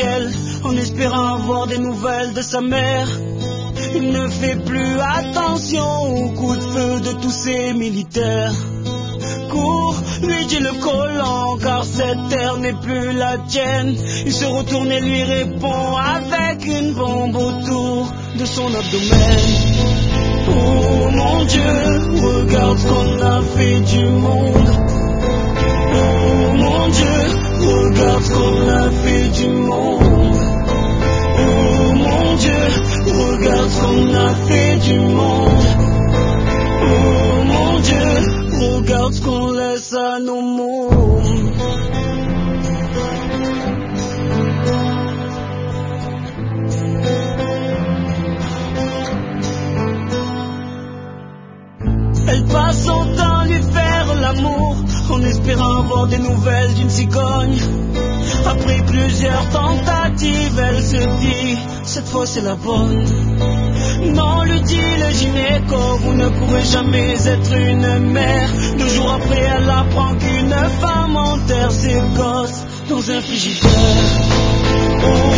ciel en espérant avoir des nouvelles de sa mère. Il ne fait plus attention aux coups de feu de tous ces militaires. Cours, lui dit le collant, car cette terre n'est plus la tienne. Il se retourne et lui répond avec une bombe autour de son abdomen. Oh mon Dieu, regarde ce qu'on a fait du monde. Oh mon Dieu, regarde ce qu'on a fait du monde. Oh mon Dieu, regarde ce qu'on a fait du monde. Oh mon Dieu, regarde ce qu'on laisse à nos mômes. Elle passe son temps à lui faire l'amour, en espérant avoir des nouvelles d'une cigogne. Après plusieurs tentatives, elle se dit, cette fois c'est la bonne. Non, lui dit le gynéco, vous ne pourrez jamais être une mère. 2 jours après, elle apprend qu'une femme enterre ses gosses dans un frigidaire. Oh